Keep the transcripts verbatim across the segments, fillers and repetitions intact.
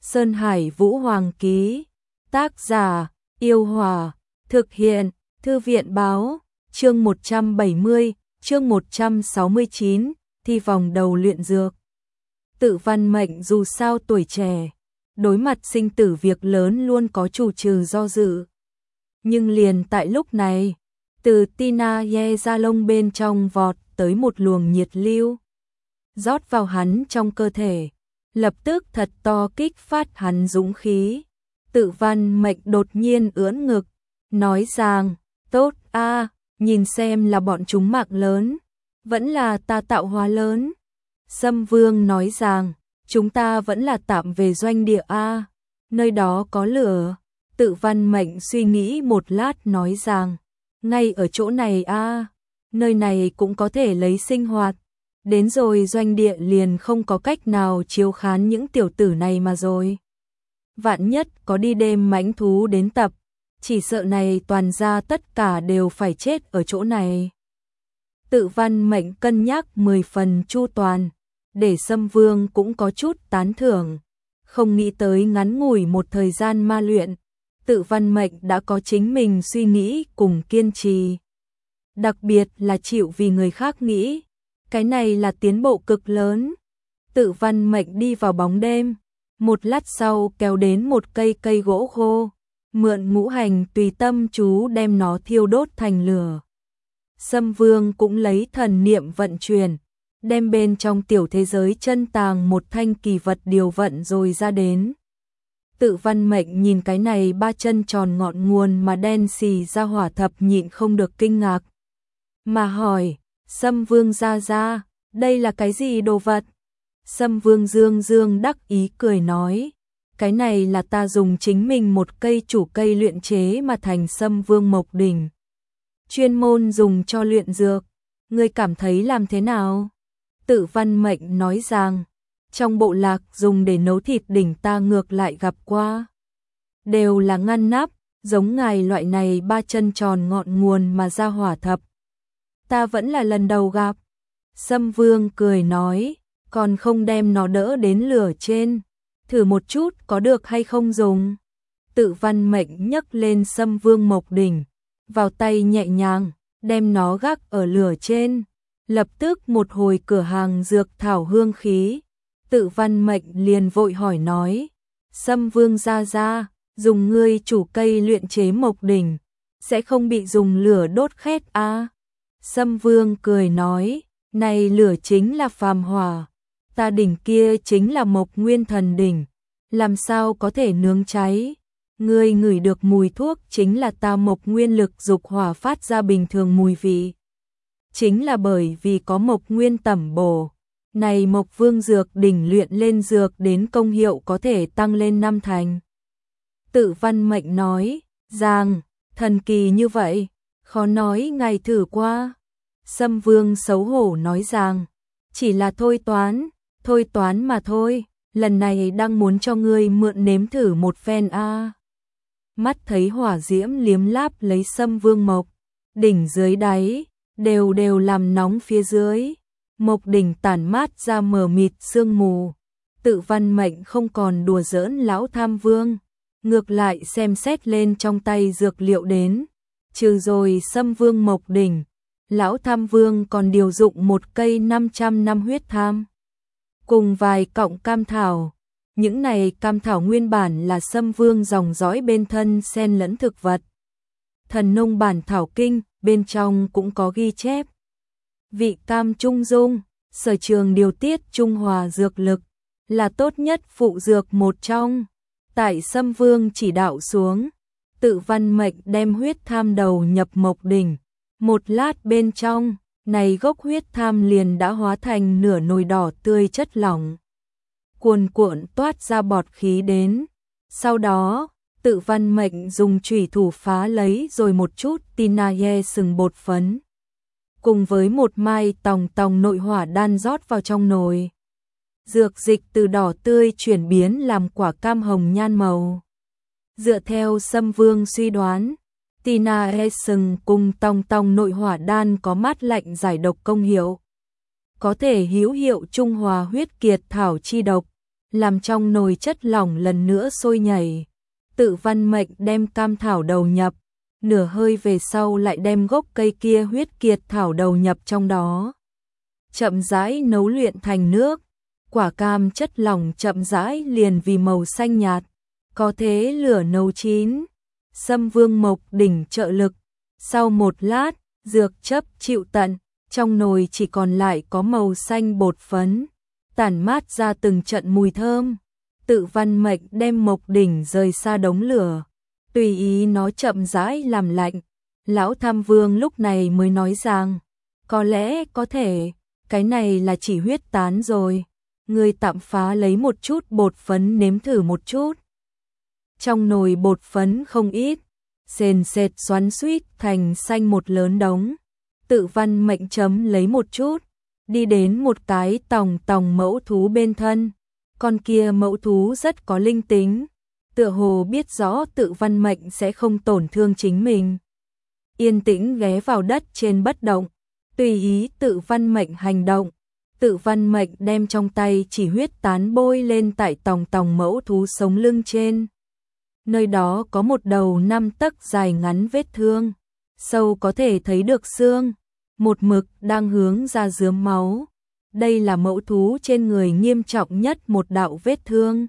Sơn Hải Vũ Hoàng ký. Tác giả: Yêu Hòa. Thực hiện: Thư viện báo. Chương một trăm bảy mươi, chương một trăm sáu mươi chín, thi vòng đầu luyện dược. Tự Văn Mệnh dù sao tuổi trẻ, đối mặt sinh tử việc lớn luôn có chủ trừ do dự. Nhưng liền tại lúc này, từ Tina Ye ra lông bên trong vọt tới một luồng nhiệt lưu, rót vào hắn trong cơ thể, lập tức thật to kích phát hắn dũng khí. Tự Văn Mệnh đột nhiên ưỡn ngực, nói rằng, tốt a, nhìn xem là bọn chúng mạng lớn, vẫn là ta tạo hóa lớn. Sâm Vương nói rằng, chúng ta vẫn là tạm về doanh địa a, nơi đó có lửa. Tự Văn Mệnh suy nghĩ một lát nói rằng, ngay ở chỗ này a, nơi này cũng có thể lấy sinh hoạt. Đến rồi doanh địa liền không có cách nào chiếu khán những tiểu tử này mà rồi. Vạn nhất có đi đêm mãnh thú đến tập, chỉ sợ này toàn ra tất cả đều phải chết ở chỗ này. Tự Văn Mệnh cân nhắc mười phần chu toàn, để Sâm Vương cũng có chút tán thưởng. Không nghĩ tới ngắn ngủi một thời gian ma luyện, Tự Văn Mệnh đã có chính mình suy nghĩ cùng kiên trì. Đặc biệt là chịu vì người khác nghĩ, cái này là tiến bộ cực lớn. Tự Văn Mệnh đi vào bóng đêm, một lát sau kéo đến một cây cây gỗ khô, mượn ngũ hành tùy tâm chú đem nó thiêu đốt thành lửa. Sâm Vương cũng lấy thần niệm vận chuyển, đem bên trong tiểu thế giới chân tàng một thanh kỳ vật điều vận rồi ra đến. Tự Văn Mệnh nhìn cái này ba chân tròn ngọn nguồn mà đen xì ra hỏa thập nhịn không được kinh ngạc. Mà hỏi, Sâm Vương ra ra, đây là cái gì đồ vật? Sâm Vương dương dương đắc ý cười nói, cái này là ta dùng chính mình một cây chủ cây luyện chế mà thành Sâm Vương Mộc Đỉnh. Chuyên môn dùng cho luyện dược, ngươi cảm thấy làm thế nào? Tự Văn Mệnh nói rằng, trong bộ lạc dùng để nấu thịt đỉnh ta ngược lại gặp qua. Đều là ngăn nắp, giống ngài loại này ba chân tròn ngọn nguồn mà ra hỏa thập. Ta vẫn là lần đầu gặp. Sâm Vương cười nói, còn không đem nó đỡ đến lửa trên, thử một chút có được hay không dùng. Tự Văn Mệnh nhấc lên Sâm Vương Mộc Đỉnh, vào tay nhẹ nhàng, đem nó gác ở lửa trên. Lập tức một hồi cửa hàng dược thảo hương khí. Tự Văn Mệnh liền vội hỏi nói, Sâm Vương ra ra, dùng ngươi chủ cây luyện chế Mộc Đỉnh, sẽ không bị dùng lửa đốt khét a? À? Sâm Vương cười nói, này lửa chính là phàm hỏa, ta đỉnh kia chính là Mộc Nguyên Thần Đỉnh, làm sao có thể nướng cháy? Ngươi ngửi được mùi thuốc chính là ta Mộc Nguyên lực dục hỏa phát ra bình thường mùi vị. Chính là bởi vì có Mộc Nguyên tẩm bổ, này Mộc Vương dược đỉnh luyện lên dược đến công hiệu có thể tăng lên năm thành. Tự Văn Mệnh nói, rằng, thần kỳ như vậy, khó nói ngài thử qua. Sâm Vương xấu hổ nói rằng, chỉ là thôi toán, thôi toán mà thôi, lần này đang muốn cho ngươi mượn nếm thử một phen a. À. Mắt thấy hỏa diễm liếm láp lấy Sâm Vương Mộc Đỉnh dưới đáy, đều đều làm nóng phía dưới. Mộc Đỉnh tản mát ra mờ mịt sương mù. Tự Văn Mệnh không còn đùa giỡn lão tham vương, ngược lại xem xét lên trong tay dược liệu đến. Trừ rồi Sâm Vương Mộc Đỉnh, lão tham vương còn điều dụng một cây năm trăm năm huyết tham, cùng vài cọng cam thảo. Những này cam thảo nguyên bản là Sâm Vương dòng dõi bên thân xen lẫn thực vật. Thần nông bản thảo kinh, bên trong cũng có ghi chép. Vị cam trung dung, sở trường điều tiết trung hòa dược lực, là tốt nhất phụ dược một trong. Tại Sâm Vương chỉ đạo xuống, Tự Văn Mệnh đem huyết tham đầu nhập Mộc Đỉnh. Một lát bên trong, này gốc huyết tham liền đã hóa thành nửa nồi đỏ tươi chất lỏng, cuồn cuộn toát ra bọt khí đến. Sau đó, Tự Văn Mệnh dùng chủy thủ phá lấy rồi một chút Tina Ye sừng bột phấn, cùng với một mai tòng tòng nội hỏa đan rót vào trong nồi. Dược dịch từ đỏ tươi chuyển biến làm quả cam hồng nhan màu. Dựa theo Sâm Vương suy đoán, Tina Ye sừng cùng tòng tòng nội hỏa đan có mát lạnh giải độc công hiệu, có thể hữu hiệu trung hòa huyết kiệt thảo chi độc, làm trong nồi chất lỏng lần nữa sôi nhảy. Tự Văn Mệnh đem cam thảo đầu nhập, nửa hơi về sau lại đem gốc cây kia huyết kiệt thảo đầu nhập trong đó. Chậm rãi nấu luyện thành nước, quả cam chất lỏng chậm rãi liền vì màu xanh nhạt, có thế lửa nấu chín. Sâm Vương Mộc Đỉnh trợ lực, sau một lát, dược chấp chịu tận, trong nồi chỉ còn lại có màu xanh bột phấn, tản mát ra từng trận mùi thơm. Tự Văn Mệnh đem Mộc Đỉnh rời xa đống lửa, tùy ý nó chậm rãi làm lạnh. Lão Tham Vương lúc này mới nói rằng, có lẽ có thể, cái này là chỉ huyết tán rồi. Người tạm phá lấy một chút bột phấn nếm thử một chút. Trong nồi bột phấn không ít, sền sệt xoắn xuýt thành xanh một lớn đống. Tự Văn Mệnh chấm lấy một chút, đi đến một cái tòng tòng mẫu thú bên thân. Con kia mẫu thú rất có linh tính, tựa hồ biết rõ Tự Văn Mệnh sẽ không tổn thương chính mình. Yên tĩnh ghé vào đất trên bất động, tùy ý Tự Văn Mệnh hành động. Tự Văn Mệnh đem trong tay chỉ huyết tán bôi lên tại tòng tòng mẫu thú sống lưng trên. Nơi đó có một đầu năm tấc dài ngắn vết thương, sâu có thể thấy được xương, một mực đang hướng ra rướm máu. Đây là mẫu thú trên người nghiêm trọng nhất một đạo vết thương.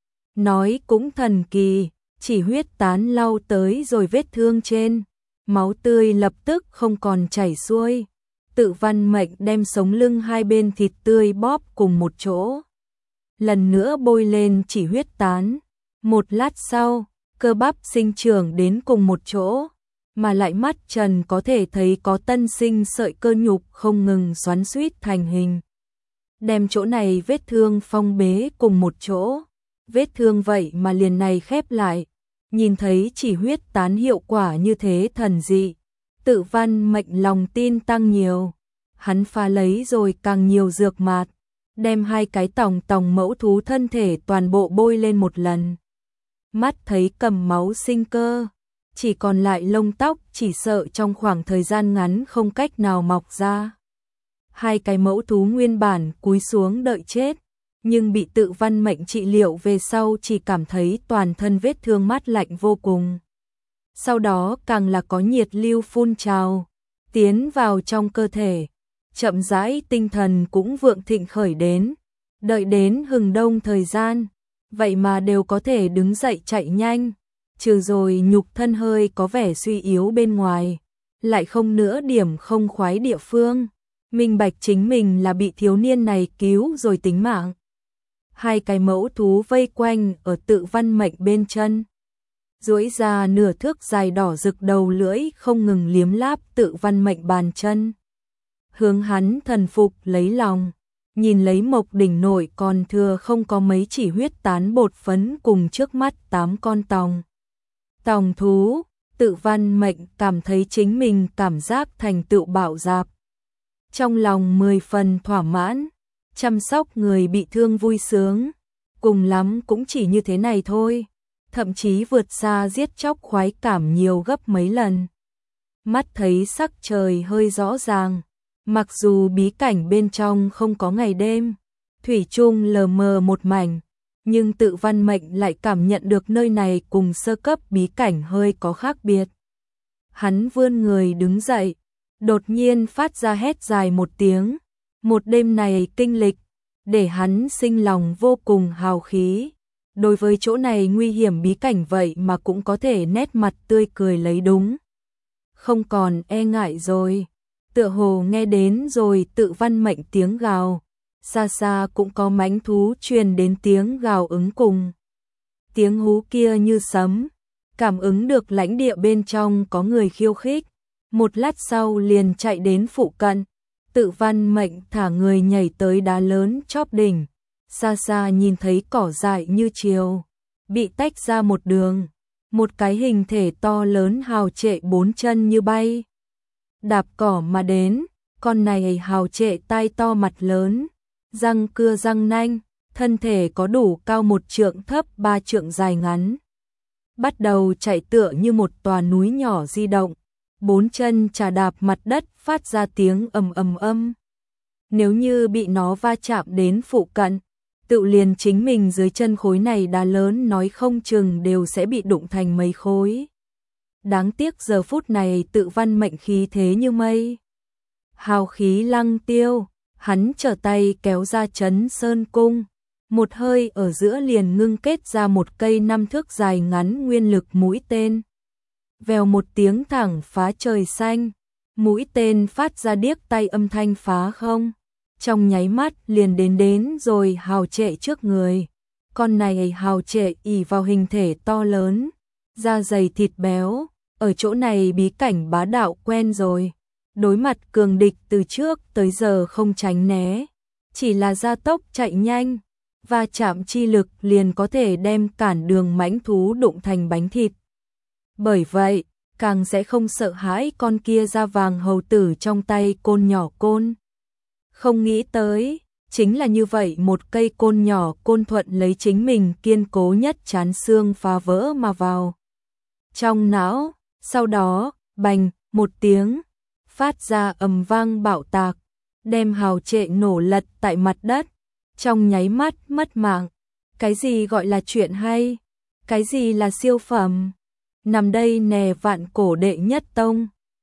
Nói cũng thần kỳ, chỉ huyết tán lau tới rồi vết thương trên, máu tươi lập tức không còn chảy xuôi. Tự Văn Mệnh đem sống lưng hai bên thịt tươi bóp cùng một chỗ, lần nữa bôi lên chỉ huyết tán. Một lát sau, cơ bắp sinh trưởng đến cùng một chỗ, mà lại mắt trần có thể thấy có tân sinh sợi cơ nhục không ngừng xoắn xuýt thành hình. Đem chỗ này vết thương phong bế cùng một chỗ, vết thương vậy mà liền này khép lại. Nhìn thấy chỉ huyết tán hiệu quả như thế thần dị, Tự Văn Mệnh lòng tin tăng nhiều. Hắn pha lấy rồi càng nhiều dược mạt, đem hai cái tòng tòng mẫu thú thân thể toàn bộ bôi lên một lần. Mắt thấy cầm máu sinh cơ, chỉ còn lại lông tóc, chỉ sợ trong khoảng thời gian ngắn không cách nào mọc ra. Hai cái mẫu thú nguyên bản cúi xuống đợi chết, nhưng bị Tự Văn Mệnh trị liệu về sau chỉ cảm thấy toàn thân vết thương mát lạnh vô cùng. Sau đó càng là có nhiệt lưu phun trào, tiến vào trong cơ thể, chậm rãi tinh thần cũng vượng thịnh khởi đến. Đợi đến hừng đông thời gian, vậy mà đều có thể đứng dậy chạy nhanh, trừ rồi nhục thân hơi có vẻ suy yếu bên ngoài, lại không nữa điểm không khoái địa phương. Minh bạch chính mình là bị thiếu niên này cứu rồi tính mạng. Hai cái mẫu thú vây quanh ở Tự Văn Mệnh bên chân, duỗi ra nửa thước dài đỏ rực đầu lưỡi không ngừng liếm láp Tự Văn Mệnh bàn chân. Hướng hắn thần phục lấy lòng, nhìn lấy Mộc Đỉnh nội còn thừa không có mấy chỉ huyết tán bột phấn cùng trước mắt tám con tòng. Tòng thú, Tự Văn Mệnh cảm thấy chính mình cảm giác thành tựu bạo dạp. Trong lòng mười phần thỏa mãn, chăm sóc người bị thương vui sướng, cùng lắm cũng chỉ như thế này thôi, thậm chí vượt xa giết chóc khoái cảm nhiều gấp mấy lần. Mắt thấy sắc trời hơi rõ ràng, mặc dù bí cảnh bên trong không có ngày đêm, thủy chung lờ mờ một mảnh, nhưng Tự Văn Mệnh lại cảm nhận được nơi này cùng sơ cấp bí cảnh hơi có khác biệt. Hắn vươn người đứng dậy, đột nhiên phát ra hét dài một tiếng. Một đêm này kinh lịch, để hắn sinh lòng vô cùng hào khí. Đối với chỗ này nguy hiểm bí cảnh vậy mà cũng có thể nét mặt tươi cười lấy đúng. Không còn e ngại rồi. Tựa hồ nghe đến rồi Tự Văn Mệnh tiếng gào. Xa xa cũng có mãnh thú truyền đến tiếng gào ứng cùng. Tiếng hú kia như sấm, cảm ứng được lãnh địa bên trong có người khiêu khích. Một lát sau liền chạy đến phụ cận. Tự Văn Mệnh thả người nhảy tới đá lớn chóp đỉnh, xa xa nhìn thấy cỏ dại như chiều, bị tách ra một đường, một cái hình thể to lớn hào trệ bốn chân như bay. Đạp cỏ mà đến, con này hào trệ tai to mặt lớn, răng cưa răng nanh, thân thể có đủ cao một trượng thấp ba trượng dài ngắn. Bắt đầu chạy tựa như một tòa núi nhỏ di động. Bốn chân chà đạp mặt đất phát ra tiếng ầm ầm âm. Nếu như bị nó va chạm đến phụ cận, tự liền chính mình dưới chân khối này đá lớn nói không chừng đều sẽ bị đụng thành mấy khối. Đáng tiếc giờ phút này tự văn mệnh khí thế như mây. Hào khí lăng tiêu, hắn trở tay kéo ra Trấn Sơn Cung, một hơi ở giữa liền ngưng kết ra một cây năm thước dài ngắn nguyên lực mũi tên. Vèo một tiếng thẳng phá trời xanh, mũi tên phát ra điếc tai âm thanh phá không. Trong nháy mắt liền đến đến rồi Hào Trệ trước người. Con này Hào Trệ ỷ vào hình thể to lớn, da dày thịt béo, ở chỗ này bí cảnh bá đạo quen rồi. Đối mặt cường địch từ trước tới giờ không tránh né, chỉ là gia tốc chạy nhanh, và chạm chi lực liền có thể đem cản đường mãnh thú đụng thành bánh thịt. Bởi vậy, càng sẽ không sợ hãi con kia da vàng hầu tử trong tay côn nhỏ côn. Không nghĩ tới, chính là như vậy một cây côn nhỏ côn thuận lấy chính mình kiên cố nhất chán xương phá vỡ mà vào trong não, sau đó, bành, một tiếng, phát ra ầm vang bạo tạc, đem Hào Trệ nổ lật tại mặt đất, trong nháy mắt mất mạng. Cái gì gọi là chuyện hay? Cái gì là siêu phẩm? Nằm đây nè vạn cổ đệ nhất tông,